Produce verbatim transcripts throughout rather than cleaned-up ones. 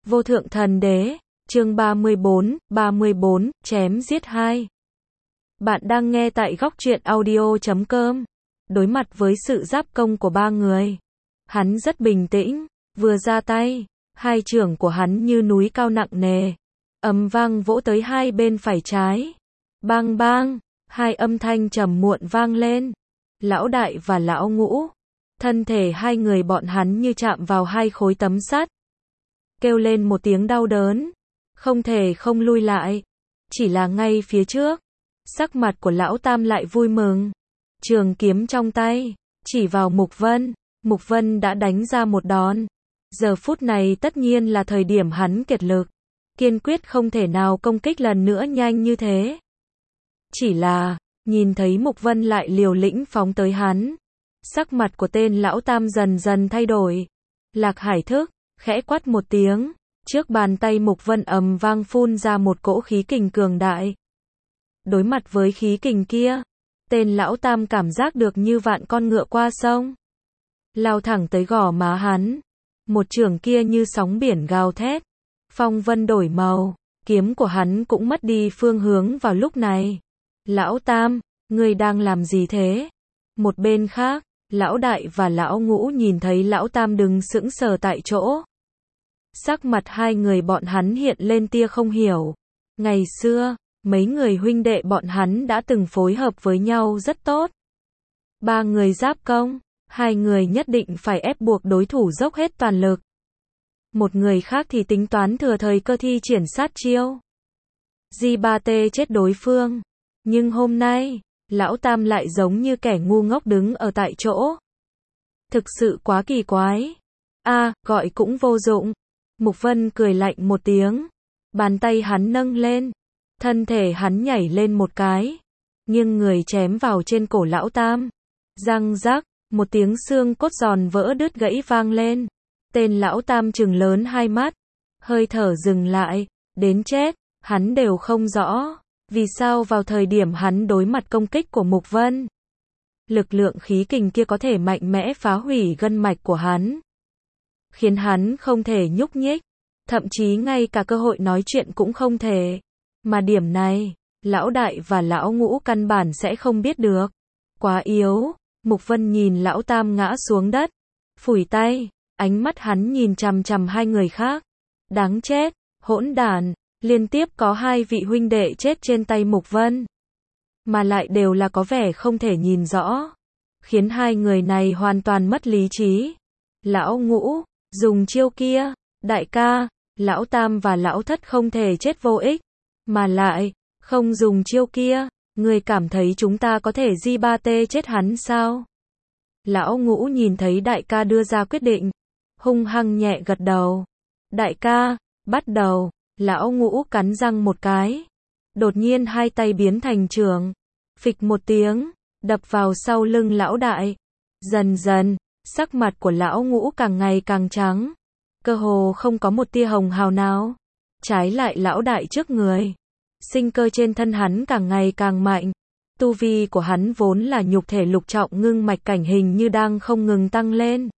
Vô thượng thần đế, chương ba mươi bốn, ba mươi bốn, chém giết hai. Bạn đang nghe tại góc truyện audio chấm com. Đối mặt với sự giáp công của ba người, hắn rất bình tĩnh, vừa ra tay, hai chưởng của hắn như núi cao nặng nề, ầm vang vỗ tới hai bên phải trái. Bang bang, hai âm thanh trầm muộn vang lên. Lão đại và lão ngũ, thân thể hai người bọn hắn như chạm vào hai khối tấm sắt, kêu lên một tiếng đau đớn, không thể không lui lại. Chỉ là ngay phía trước, sắc mặt của lão tam lại vui mừng. Trường kiếm trong tay, chỉ vào Mục Vân, Mục Vân đã đánh ra một đòn. Giờ phút này tất nhiên là thời điểm hắn kiệt lực, kiên quyết không thể nào công kích lần nữa nhanh như thế. Chỉ là, nhìn thấy Mục Vân lại liều lĩnh phóng tới hắn, sắc mặt của tên lão tam dần dần thay đổi. Lạc Hải thức, khẽ quát một tiếng, trước bàn tay Mục Vân ầm vang phun ra một cỗ khí kình cường đại. Đối mặt với khí kình kia, tên lão tam cảm giác được như vạn con ngựa qua sông, lao thẳng tới gò má hắn. Một chưởng kia như sóng biển gào thét, phong vân đổi màu, kiếm của hắn cũng mất đi phương hướng vào lúc này. Lão tam, ngươi đang làm gì thế? Một bên khác, lão đại và lão ngũ nhìn thấy lão tam đứng sững sờ tại chỗ. Sắc mặt hai người bọn hắn hiện lên tia không hiểu. Ngày xưa, mấy người huynh đệ bọn hắn đã từng phối hợp với nhau rất tốt. Ba người giáp công, hai người nhất định phải ép buộc đối thủ dốc hết toàn lực. Một người khác thì tính toán thừa thời cơ thi triển sát chiêu, Di ba tê chết đối phương. Nhưng hôm nay, lão tam lại giống như kẻ ngu ngốc đứng ở tại chỗ. Thực sự quá kỳ quái. A, à, gọi cũng vô dụng. Mục Vân cười lạnh một tiếng, bàn tay hắn nâng lên, thân thể hắn nhảy lên một cái, nghiêng người chém vào trên cổ lão tam. Răng rắc, một tiếng xương cốt giòn vỡ đứt gãy vang lên. Tên lão tam trừng lớn hai mắt, hơi thở dừng lại, đến chết, hắn đều không rõ, vì sao vào thời điểm hắn đối mặt công kích của Mục Vân, lực lượng khí kình kia có thể mạnh mẽ phá hủy gân mạch của hắn, khiến hắn không thể nhúc nhích, thậm chí ngay cả cơ hội nói chuyện cũng không thể. Mà điểm này, lão đại và lão ngũ căn bản sẽ không biết được. Quá yếu. Mục Vân nhìn lão tam ngã xuống đất, phủi tay, ánh mắt hắn nhìn chằm chằm hai người khác. Đáng chết, hỗn đản, liên tiếp có hai vị huynh đệ chết trên tay Mục Vân, mà lại đều là có vẻ không thể nhìn rõ, khiến hai người này hoàn toàn mất lý trí. Lão ngũ, dùng chiêu kia, đại ca, lão tam và lão thất không thể chết vô ích, mà lại, không dùng chiêu kia, người cảm thấy chúng ta có thể di ba tê chết hắn sao? Lão ngũ nhìn thấy đại ca đưa ra quyết định, hung hăng nhẹ gật đầu. Đại ca, bắt đầu. Lão ngũ cắn răng một cái, đột nhiên hai tay biến thành chưởng, phịch một tiếng, đập vào sau lưng lão đại. Dần dần, sắc mặt của lão ngũ càng ngày càng trắng, cơ hồ không có một tia hồng hào nào. Trái lại lão đại trước người, sinh cơ trên thân hắn càng ngày càng mạnh. Tu vi của hắn vốn là nhục thể lục trọng ngưng mạch cảnh hình như đang không ngừng tăng lên.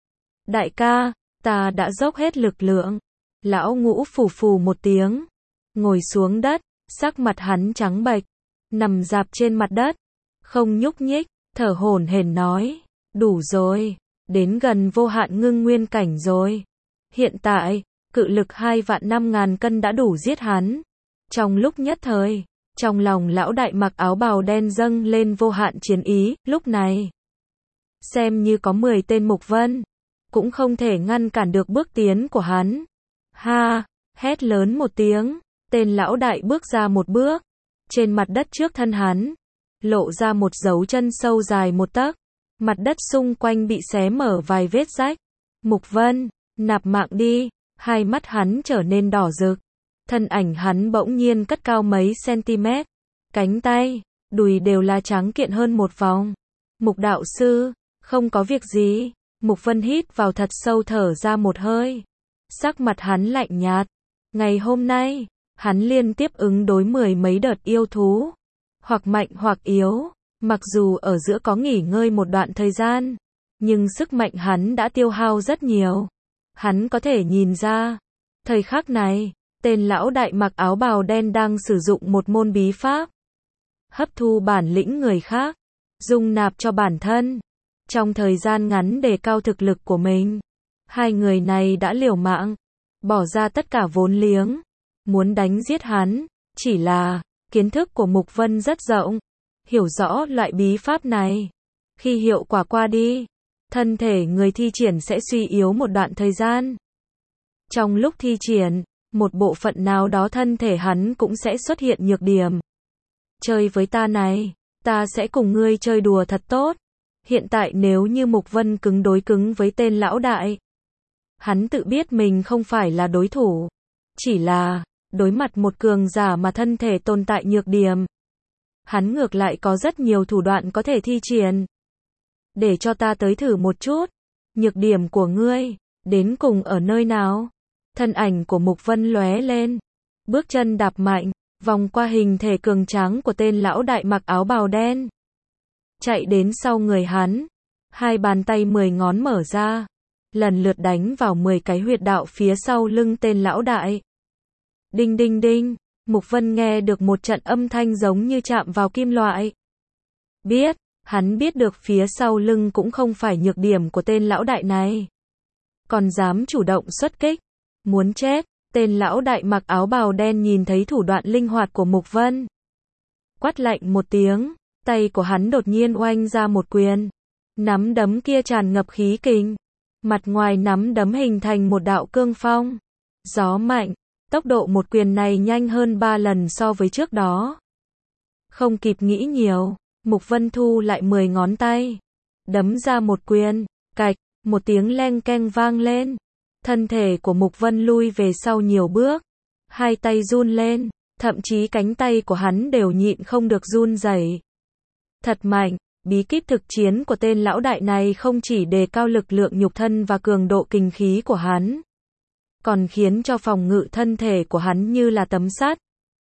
Đại ca, ta đã dốc hết lực lượng. Lão ngũ phù phù một tiếng, ngồi xuống đất, sắc mặt hắn trắng bệch, nằm rạp trên mặt đất, không nhúc nhích, thở hổn hển nói, đủ rồi, đến gần vô hạn ngưng nguyên cảnh rồi. Hiện tại, cự lực hai vạn năm ngàn cân đã đủ giết hắn. Trong lúc nhất thời, trong lòng lão đại mặc áo bào đen dâng lên vô hạn chiến ý. Lúc này, xem như có mười tên Mục Vân, cũng không thể ngăn cản được bước tiến của hắn. Ha, hét lớn một tiếng, tên lão đại bước ra một bước, trên mặt đất trước thân hắn, lộ ra một dấu chân sâu dài một tấc, mặt đất xung quanh bị xé mở vài vết rách. Mục Vân, nạp mạng đi. Hai mắt hắn trở nên đỏ rực, thân ảnh hắn bỗng nhiên cất cao mấy cm, cánh tay, đùi đều là trắng kiện hơn một vòng. Mục đạo sư, không có việc gì. Mục Vân hít vào thật sâu, thở ra một hơi. Sắc mặt hắn lạnh nhạt. Ngày hôm nay, hắn liên tiếp ứng đối mười mấy đợt yêu thú, hoặc mạnh hoặc yếu. Mặc dù ở giữa có nghỉ ngơi một đoạn thời gian, nhưng sức mạnh hắn đã tiêu hao rất nhiều. Hắn có thể nhìn ra, Thời khắc này, tên lão đại mặc áo bào đen đang sử dụng một môn bí pháp. Hấp thu bản lĩnh người khác, dung nạp cho bản thân. Trong thời gian ngắn đề cao thực lực của mình, hai người này đã liều mạng, bỏ ra tất cả vốn liếng, muốn đánh giết hắn. Chỉ là, kiến thức của Mục Vân rất rộng, hiểu rõ loại bí pháp này. Khi hiệu quả qua đi, thân thể người thi triển sẽ suy yếu một đoạn thời gian. Trong lúc thi triển, một bộ phận nào đó thân thể hắn cũng sẽ xuất hiện nhược điểm. Chơi với ta này, ta sẽ cùng ngươi chơi đùa thật tốt. Hiện tại nếu như Mục Vân cứng đối cứng với tên lão đại, hắn tự biết mình không phải là đối thủ. Chỉ là, đối mặt một cường giả mà thân thể tồn tại nhược điểm, hắn ngược lại có rất nhiều thủ đoạn có thể thi triển. Để cho ta tới thử một chút, nhược điểm của ngươi, đến cùng ở nơi nào? Thân ảnh của Mục Vân lóe lên, bước chân đạp mạnh, vòng qua hình thể cường tráng của tên lão đại mặc áo bào đen. Chạy đến sau người hắn, hai bàn tay mười ngón mở ra, lần lượt đánh vào mười cái huyệt đạo phía sau lưng tên lão đại. Đinh đinh đinh, Mục Vân nghe được một trận âm thanh giống như chạm vào kim loại. Biết, hắn biết được phía sau lưng cũng không phải nhược điểm của tên lão đại này. Còn dám chủ động xuất kích, muốn chết. Tên lão đại mặc áo bào đen nhìn thấy thủ đoạn linh hoạt của Mục Vân. Quát lạnh một tiếng, tay của hắn đột nhiên oanh ra một quyền. Nắm đấm kia tràn ngập khí kình. Mặt ngoài nắm đấm hình thành một đạo cương phong. Gió mạnh, tốc độ một quyền này nhanh hơn ba lần so với trước đó. Không kịp nghĩ nhiều, Mục Vân thu lại mười ngón tay. Đấm ra một quyền, cạch, một tiếng leng keng vang lên. Thân thể của Mục Vân lui về sau nhiều bước, hai tay run lên, thậm chí cánh tay của hắn đều nhịn không được run rẩy. Thật mạnh, bí kíp thực chiến của tên lão đại này không chỉ đề cao lực lượng nhục thân và cường độ kinh khí của hắn, còn khiến cho phòng ngự thân thể của hắn như là tấm sắt.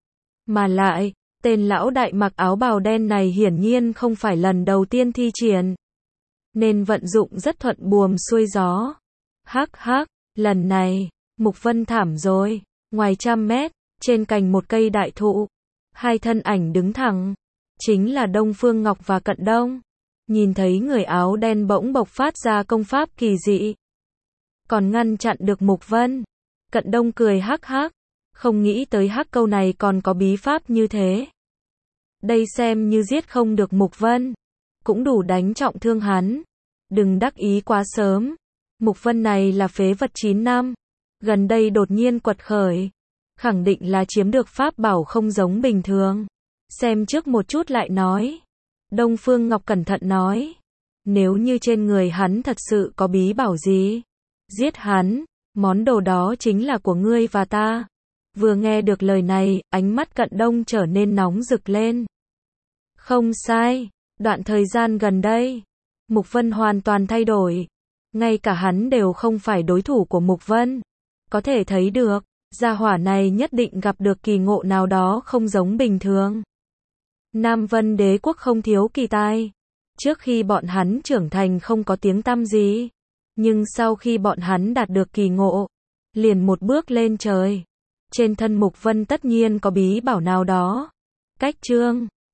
Mà lại, tên lão đại mặc áo bào đen này hiển nhiên không phải lần đầu tiên thi triển, nên vận dụng rất thuận buồm xuôi gió. Hắc hắc. Lần này, Mục Vân thảm rồi. Ngoài trăm mét, trên cành một cây đại thụ, hai thân ảnh đứng thẳng, chính là Đông Phương Ngọc và Cận Đông. Nhìn thấy người áo đen bỗng bộc phát ra công pháp kỳ dị, còn ngăn chặn được Mục Vân. Cận Đông cười hắc hắc, không nghĩ tới hắc câu này còn có bí pháp như thế. Đây xem như giết không được Mục Vân, cũng đủ đánh trọng thương hắn. Đừng đắc ý quá sớm. Mục Vân này là phế vật chín năm, gần đây đột nhiên quật khởi, khẳng định là chiếm được pháp bảo không giống bình thường. Xem trước một chút lại nói. Đông Phương Ngọc cẩn thận nói, nếu như trên người hắn thật sự có bí bảo gì, giết hắn, món đồ đó chính là của ngươi và ta. Vừa nghe được lời này, ánh mắt Cận Đông trở nên nóng rực lên. Không sai, đoạn thời gian gần đây, Mục Vân hoàn toàn thay đổi. Ngay cả hắn đều không phải đối thủ của Mục Vân. Có thể thấy được, gia hỏa này nhất định gặp được kỳ ngộ nào đó không giống bình thường. Nam Vân Đế quốc không thiếu kỳ tài. Trước khi bọn hắn trưởng thành không có tiếng tăm gì. Nhưng sau khi bọn hắn đạt được kỳ ngộ, liền một bước lên trời. Trên thân Mục Vân tất nhiên có bí bảo nào đó. Cách chương